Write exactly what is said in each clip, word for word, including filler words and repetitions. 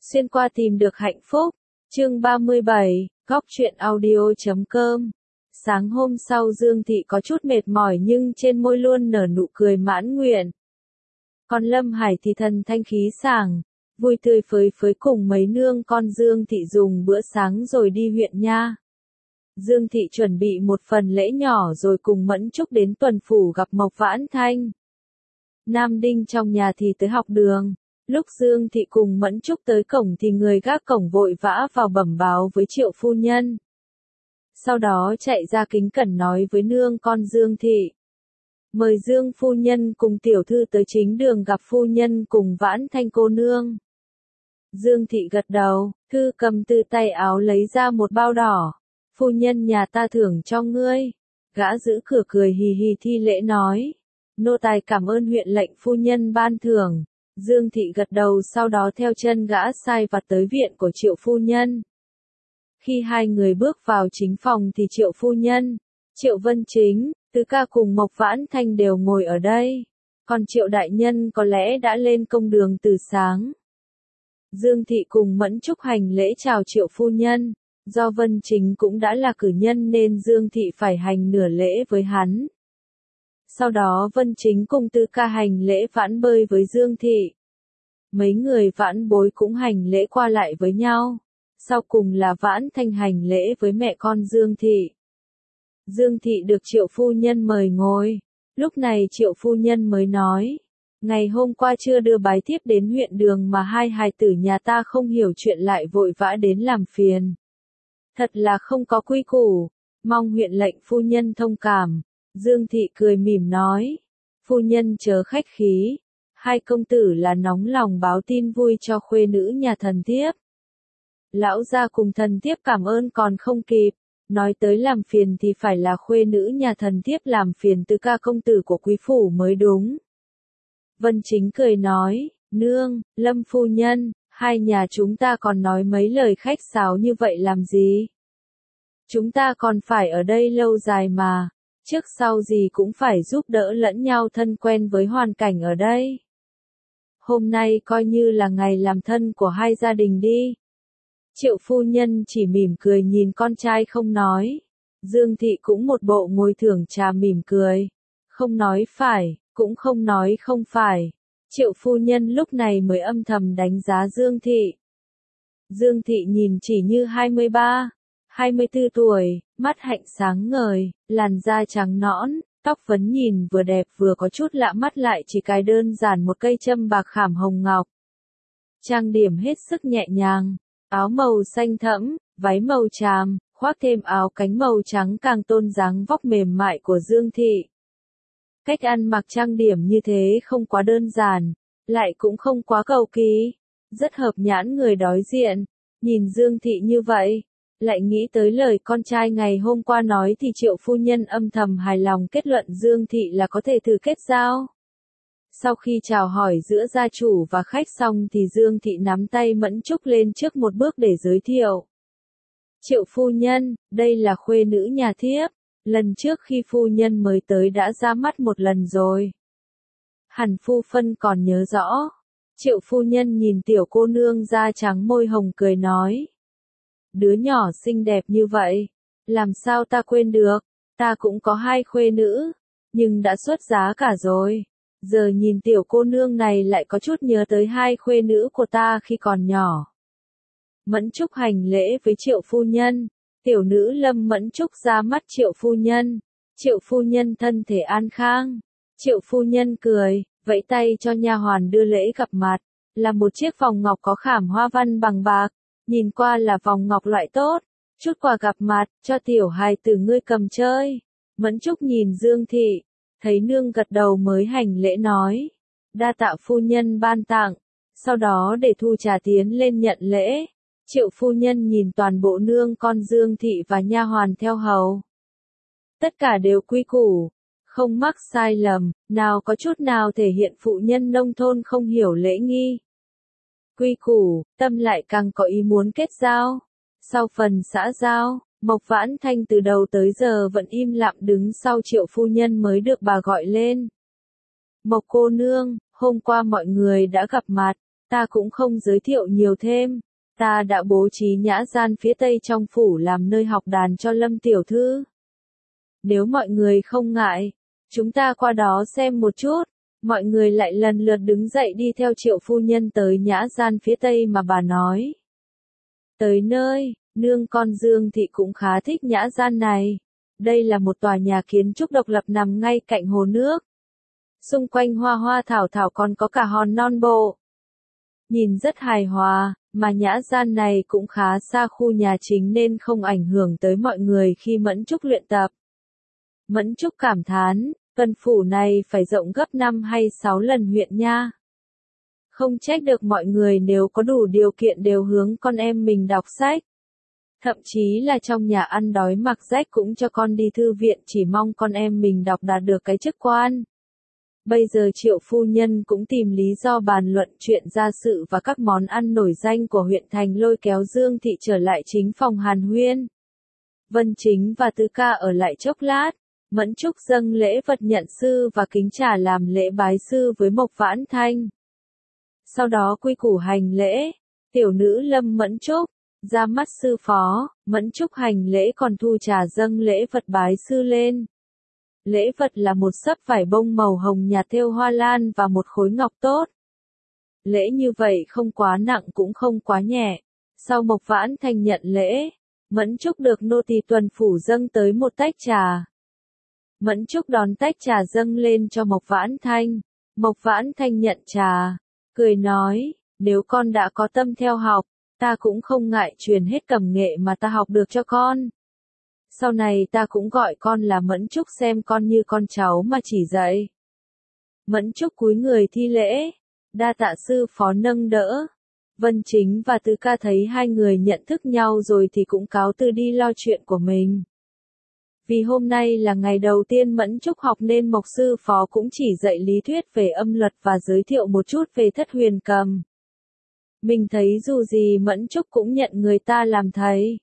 Xuyên qua tìm được hạnh phúc. Chương ba mươi bảy, góc truyện audio chấm com. Sáng hôm sau Dương Thị có chút mệt mỏi nhưng trên môi luôn nở nụ cười mãn nguyện. Còn Lâm Hải thì thần thanh khí sảng, vui tươi phơi phới cùng mấy nương con Dương Thị dùng bữa sáng rồi đi huyện nha. Dương Thị chuẩn bị một phần lễ nhỏ rồi cùng Mẫn Trúc đến tuần phủ gặp Mộc Vãn Thanh. Nam Đinh trong nhà thì tới học đường. Lúc Dương Thị cùng Mẫn Trúc tới cổng thì người gác cổng vội vã vào bẩm báo với Triệu phu nhân. Sau đó chạy ra kính cẩn nói với nương con Dương Thị. Mời Dương phu nhân cùng tiểu thư tới chính đường gặp phu nhân cùng Vãn Thanh cô nương. Dương Thị gật đầu, thư cầm từ tay áo lấy ra một bao đỏ. Phu nhân nhà ta thưởng cho ngươi. Gã giữ cửa cười hì hì thi lễ nói. Nô tài cảm ơn huyện lệnh phu nhân ban thưởng. Dương Thị gật đầu sau đó theo chân gã sai vặt tới viện của Triệu phu nhân. Khi hai người bước vào chính phòng thì Triệu phu nhân, Triệu Vân Chính, Tứ ca cùng Mộc Vãn Thanh đều ngồi ở đây. Còn Triệu đại nhân có lẽ đã lên công đường từ sáng. Dương Thị cùng Mẫn Trúc hành lễ chào Triệu phu nhân. Do Vân Chính cũng đã là cử nhân nên Dương Thị phải hành nửa lễ với hắn. Sau đó Vân Chính cùng Tư ca hành lễ vãn bơi với Dương Thị. Mấy người vãn bối cũng hành lễ qua lại với nhau. Sau cùng là Vãn Thanh hành lễ với mẹ con Dương Thị. Dương Thị được Triệu phu nhân mời ngồi. Lúc này Triệu phu nhân mới nói. Ngày hôm qua chưa đưa bái thiếp đến huyện đường mà hai hài tử nhà ta không hiểu chuyện lại vội vã đến làm phiền. Thật là không có quy củ. Mong huyện lệnh phu nhân thông cảm. Dương Thị cười mỉm nói. Phu nhân chớ khách khí. Hai công tử là nóng lòng báo tin vui cho khuê nữ nhà thần thiếp. Lão gia cùng thần thiếp cảm ơn còn không kịp. Nói tới làm phiền thì phải là khuê nữ nhà thần thiếp làm phiền Tứ ca công tử của quý phủ mới đúng. Vân Chính cười nói. Nương, Lâm phu nhân, hai nhà chúng ta còn nói mấy lời khách sáo như vậy làm gì? Chúng ta còn phải ở đây lâu dài mà. Trước sau gì cũng phải giúp đỡ lẫn nhau thân quen với hoàn cảnh ở đây. Hôm nay coi như là ngày làm thân của hai gia đình đi. Triệu phu nhân chỉ mỉm cười nhìn con trai không nói. Dương Thị cũng một bộ ngồi thưởng trà mỉm cười. Không nói phải, cũng không nói không phải. Triệu phu nhân lúc này mới âm thầm đánh giá Dương Thị. Dương Thị nhìn chỉ như hai mươi ba, hai mươi tư tuổi, mắt hạnh sáng ngời, làn da trắng nõn, tóc vấn nhìn vừa đẹp vừa có chút lạ mắt lại chỉ cài đơn giản một cây châm bạc khảm hồng ngọc. Trang điểm hết sức nhẹ nhàng, áo màu xanh thẫm, váy màu tràm, khoác thêm áo cánh màu trắng càng tôn dáng vóc mềm mại của Dương Thị. Cách ăn mặc trang điểm như thế không quá đơn giản, lại cũng không quá cầu kỳ, rất hợp nhãn người đối diện. Nhìn Dương Thị như vậy, lại nghĩ tới lời con trai ngày hôm qua nói thì Triệu phu nhân âm thầm hài lòng kết luận Dương Thị là có thể thử kết giao. Sau khi chào hỏi giữa gia chủ và khách xong thì Dương Thị nắm tay Mẫn Trúc lên trước một bước để giới thiệu. Triệu phu nhân, đây là khuê nữ nhà thiếp, lần trước khi phu nhân mới tới đã ra mắt một lần rồi. Hẳn phu phân còn nhớ rõ. Triệu phu nhân nhìn tiểu cô nương da trắng môi hồng cười nói. Đứa nhỏ xinh đẹp như vậy, làm sao ta quên được, ta cũng có hai khuê nữ, nhưng đã xuất giá cả rồi. Giờ nhìn tiểu cô nương này lại có chút nhớ tới hai khuê nữ của ta khi còn nhỏ. Mẫn Trúc hành lễ với Triệu phu nhân, tiểu nữ Lâm Mẫn Trúc ra mắt Triệu phu nhân. Triệu phu nhân thân thể an khang. Triệu phu nhân cười, vẫy tay cho nha hoàn đưa lễ gặp mặt, là một chiếc vòng ngọc có khảm hoa văn bằng bạc. Nhìn qua là vòng ngọc loại tốt, chút quà gặp mặt, cho tiểu hài tử ngươi cầm chơi. Mẫn Trúc nhìn Dương Thị, thấy nương gật đầu mới hành lễ nói. Đa tạ phu nhân ban tặng, sau đó để thu trà tiến lên nhận lễ. Triệu phu nhân nhìn toàn bộ nương con Dương Thị và nha hoàn theo hầu. Tất cả đều quy củ, không mắc sai lầm, nào có chút nào thể hiện phụ nhân nông thôn không hiểu lễ nghi. Quy củ, tâm lại càng có ý muốn kết giao. Sau phần xã giao, Mộc Vãn Thanh từ đầu tới giờ vẫn im lặng đứng sau Triệu phu nhân mới được bà gọi lên. Mộc cô nương, hôm qua mọi người đã gặp mặt, Ta cũng không giới thiệu nhiều thêm. Ta đã bố trí nhã gian phía tây trong phủ làm nơi học đàn cho Lâm tiểu thư. Nếu mọi người không ngại, chúng ta qua đó xem một chút. Mọi người lại lần lượt đứng dậy đi theo Triệu phu nhân tới nhã gian phía tây mà bà nói. Tới nơi, nương con Dương Thị cũng khá thích nhã gian này. Đây là một tòa nhà kiến trúc độc lập nằm ngay cạnh hồ nước. Xung quanh hoa hoa thảo thảo còn có cả hòn non bộ. Nhìn rất hài hòa, mà nhã gian này cũng khá xa khu nhà chính nên không ảnh hưởng tới mọi người khi Mẫn Trúc luyện tập. Mẫn Trúc cảm thán, tuần phủ này phải rộng gấp năm hay sáu lần huyện nha. Không trách được mọi người nếu có đủ điều kiện đều hướng con em mình đọc sách. Thậm chí là trong nhà ăn đói mặc rách cũng cho con đi thư viện chỉ mong con em mình đọc đạt được cái chức quan. Bây giờ Triệu phu nhân cũng tìm lý do bàn luận chuyện gia sự và các món ăn nổi danh của huyện thành lôi kéo Dương Thị trở lại chính phòng hàn huyên. Vân Chính và Tứ Ca ở lại chốc lát, Mẫn Trúc dâng lễ vật nhận sư và kính trà làm lễ bái sư với Mộc Vãn Thanh. Sau đó quy củ hành lễ, tiểu nữ Lâm Mẫn Trúc, ra mắt sư phó, Mẫn Trúc hành lễ còn thu trà dâng lễ vật bái sư lên. Lễ vật là một xấp vải bông màu hồng nhạt thêu hoa lan và một khối ngọc tốt. Lễ như vậy không quá nặng cũng không quá nhẹ. Sau Mộc Vãn Thanh nhận lễ, Mẫn Trúc được nô tỳ tuần phủ dâng tới một tách trà. Mẫn Trúc đón tách trà dâng lên cho Mộc Vãn Thanh. Mộc Vãn Thanh nhận trà, cười nói, nếu con đã có tâm theo học, ta cũng không ngại truyền hết cẩm nghệ mà ta học được cho con. Sau này ta cũng gọi con là Mẫn Trúc xem con như con cháu mà chỉ dạy. Mẫn Trúc cúi người thi lễ, đa tạ sư phó nâng đỡ. Vân Chính và Tứ Ca thấy hai người nhận thức nhau rồi thì cũng cáo từ đi lo chuyện của mình. Vì hôm nay là ngày đầu tiên Mẫn Trúc học nên Mộc sư phó cũng chỉ dạy lý thuyết về âm luật và giới thiệu một chút về thất huyền cầm. Mình thấy dù gì Mẫn Trúc cũng nhận người ta làm thầy.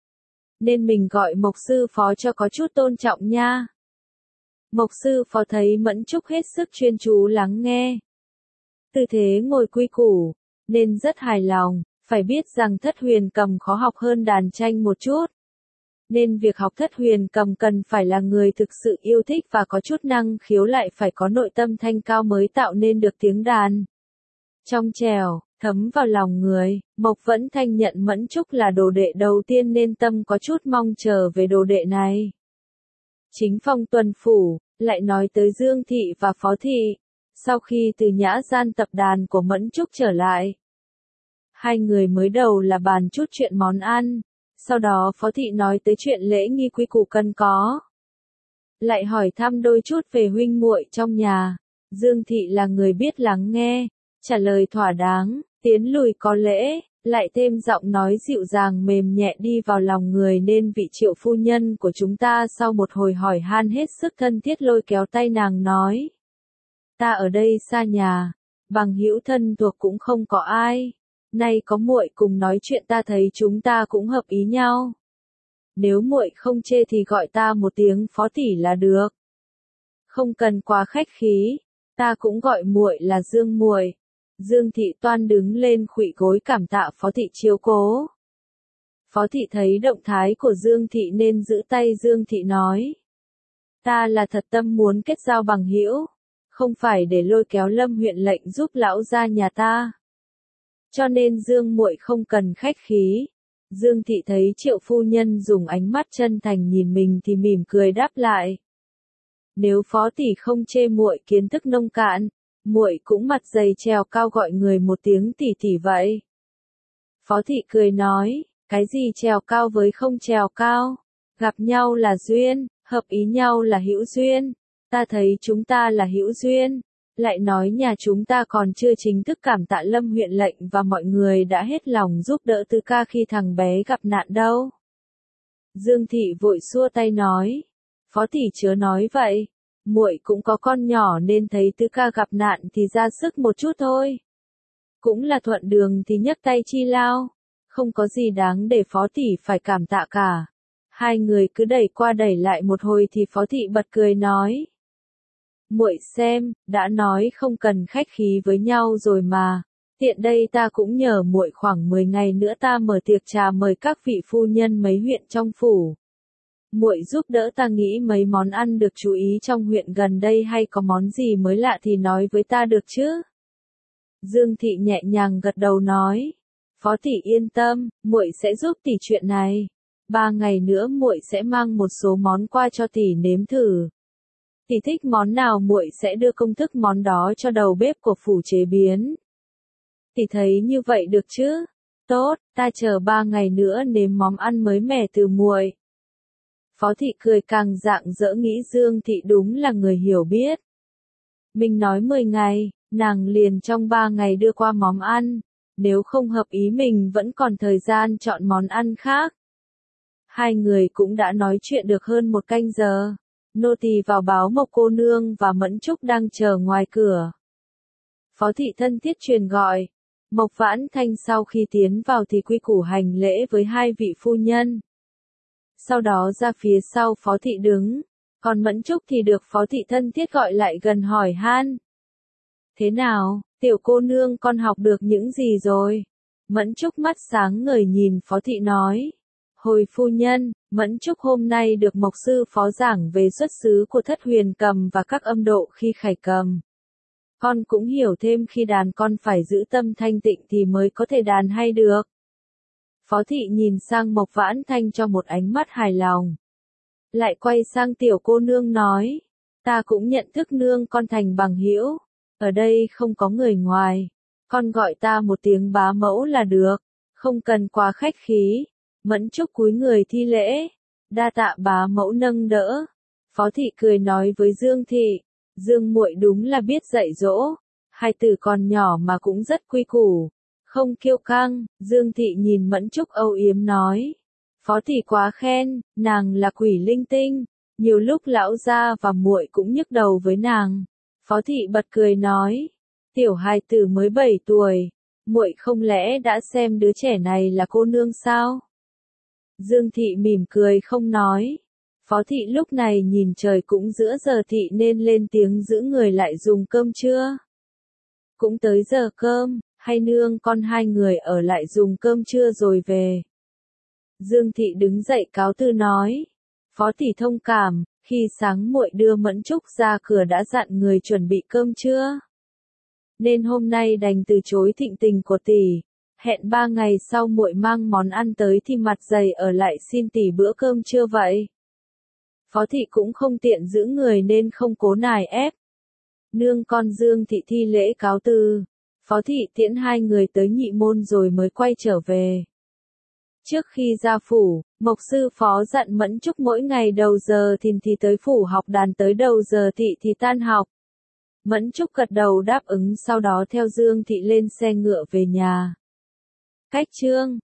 Nên mình gọi Mộc sư phó cho có chút tôn trọng nha. Mộc sư phó thấy Mẫn Trúc hết sức chuyên chú lắng nghe. Tư thế ngồi quy củ, nên rất hài lòng, phải biết rằng thất huyền cầm khó học hơn đàn tranh một chút. Nên việc học thất huyền cầm cần phải là người thực sự yêu thích và có chút năng khiếu lại phải có nội tâm thanh cao mới tạo nên được tiếng đàn. Trong trẻo, thấm vào lòng người, Mộc Vãn Thanh nhận Mẫn Trúc là đồ đệ đầu tiên nên tâm có chút mong chờ về đồ đệ này. Chính phòng tuần phủ, lại nói tới Dương Thị và Phó Thị, sau khi từ nhã gian tập đàn của Mẫn Trúc trở lại. Hai người mới đầu là bàn chút chuyện món ăn, sau đó Phó Thị nói tới chuyện lễ nghi quy củ cần có. Lại hỏi thăm đôi chút về huynh muội trong nhà, Dương Thị là người biết lắng nghe, trả lời thỏa đáng, tiến lùi có lễ, lại thêm giọng nói dịu dàng mềm nhẹ đi vào lòng người nên vị Triệu phu nhân của chúng ta sau một hồi hỏi han hết sức thân thiết lôi kéo tay nàng nói. Ta ở đây xa nhà, bằng hữu thân thuộc cũng không có ai, nay có muội cùng nói chuyện ta thấy chúng ta cũng hợp ý nhau. Nếu muội không chê thì gọi ta một tiếng Phó tỷ là được. Không cần quá khách khí, ta cũng gọi muội là Dương muội. Dương Thị toan đứng lên khuỵu gối cảm tạ Phó Thị chiếu cố. Phó Thị thấy động thái của Dương Thị nên giữ tay Dương Thị nói. Ta là thật tâm muốn kết giao bằng hữu, không phải để lôi kéo Lâm huyện lệnh giúp lão gia nhà ta. Cho nên Dương muội không cần khách khí. Dương Thị thấy Triệu phu nhân dùng ánh mắt chân thành nhìn mình thì mỉm cười đáp lại. Nếu Phó tỷ không chê muội kiến thức nông cạn, muội cũng mặt dày trèo cao gọi người một tiếng tỷ tỷ vậy. Phó Thị cười nói, cái gì trèo cao với không trèo cao, gặp nhau là duyên, hợp ý nhau là hữu duyên, ta thấy chúng ta là hữu duyên, lại nói nhà chúng ta còn chưa chính thức cảm tạ Lâm huyện lệnh và mọi người đã hết lòng giúp đỡ Tứ Ca khi thằng bé gặp nạn đâu. Dương Thị vội xua tay nói, Phó tỷ chớ nói vậy. Muội cũng có con nhỏ nên thấy Tứ Ca gặp nạn thì ra sức một chút thôi. Cũng là thuận đường thì nhấc tay chi lao, không có gì đáng để Phó tỷ phải cảm tạ cả. Hai người cứ đẩy qua đẩy lại một hồi thì Phó Thị bật cười nói. Muội xem, đã nói không cần khách khí với nhau rồi mà, Tiện đây ta cũng nhờ muội khoảng mười ngày nữa ta mở tiệc trà mời các vị phu nhân mấy huyện trong phủ. Muội giúp đỡ ta nghĩ mấy món ăn được chú ý trong huyện gần đây hay có món gì mới lạ thì nói với ta được chứ? Dương thị nhẹ nhàng gật đầu nói. Phó tỷ yên tâm, muội sẽ giúp tỷ chuyện này. Ba ngày nữa muội sẽ mang một số món qua cho tỷ nếm thử. Tỷ thích món nào muội sẽ đưa công thức món đó cho đầu bếp của phủ chế biến. Tỷ thấy như vậy được chứ? Tốt, ta chờ ba ngày nữa nếm món ăn mới mẻ từ muội. Phó thị cười càng rạng rỡ nghĩ Dương thị đúng là người hiểu biết. Mình nói mười ngày, nàng liền trong ba ngày đưa qua món ăn. Nếu không hợp ý mình vẫn còn thời gian chọn món ăn khác. Hai người cũng đã nói chuyện được hơn một canh giờ. Nô tỳ vào báo Mộc cô nương và Mẫn Trúc đang chờ ngoài cửa. Phó thị thân thiết truyền gọi. Mộc Vãn Thanh sau khi tiến vào thì quy củ hành lễ với hai vị phu nhân. Sau đó ra phía sau phó thị đứng. Còn Mẫn Trúc thì được phó thị thân thiết gọi lại gần hỏi han. Thế nào, tiểu cô nương con học được những gì rồi? Mẫn Trúc mắt sáng ngời nhìn phó thị nói. Hồi phu nhân, Mẫn Trúc hôm nay được Mộc sư phó giảng về xuất xứ của thất huyền cầm và các âm độ khi khải cầm. Con cũng hiểu thêm khi đàn con phải giữ tâm thanh tịnh thì mới có thể đàn hay được. Phó thị nhìn sang Mộc Vãn Thanh cho một ánh mắt hài lòng. Lại quay sang tiểu cô nương nói. Ta cũng nhận thức nương con thành bằng hữu. Ở đây không có người ngoài. Con gọi ta một tiếng bá mẫu là được. Không cần quá khách khí. Mẫn Trúc cúi người thi lễ. Đa tạ bá mẫu nâng đỡ. Phó thị cười nói với Dương thị. Dương muội đúng là biết dạy dỗ. Hai tử còn nhỏ mà cũng rất quy củ. Không kiêu căng. Dương thị nhìn Mẫn Trúc âu yếm nói. Phó thị quá khen, nàng là quỷ linh tinh. Nhiều lúc lão gia và muội cũng nhức đầu với nàng. Phó thị bật cười nói. Tiểu hài tử mới bảy tuổi. Muội không lẽ đã xem đứa trẻ này là cô nương sao? Dương thị mỉm cười không nói. Phó thị lúc này nhìn trời cũng giữa giờ thị nên lên tiếng giữ người lại dùng cơm trưa. Cũng tới giờ cơm, hay nương con hai người ở lại dùng cơm trưa rồi về. Dương thị đứng dậy cáo từ nói. Phó tỷ thông cảm, khi sáng muội đưa Mẫn Trúc ra cửa đã dặn người chuẩn bị cơm trưa. Nên hôm nay đành từ chối thịnh tình của tỷ. Hẹn ba ngày sau muội mang món ăn tới thì mặt dày ở lại xin tỷ bữa cơm trưa vậy. Phó thị cũng không tiện giữ người nên không cố nài ép. Nương con Dương thị thi lễ cáo từ. Phó thị tiễn hai người tới nhị môn rồi mới quay trở về. Trước khi ra phủ, Mộc sư phó dặn Mẫn Trúc mỗi ngày đầu giờ thìn thì tới phủ học đàn tới đầu giờ thị thì tan học. Mẫn Trúc gật đầu đáp ứng sau đó theo Dương thị lên xe ngựa về nhà. Cách chương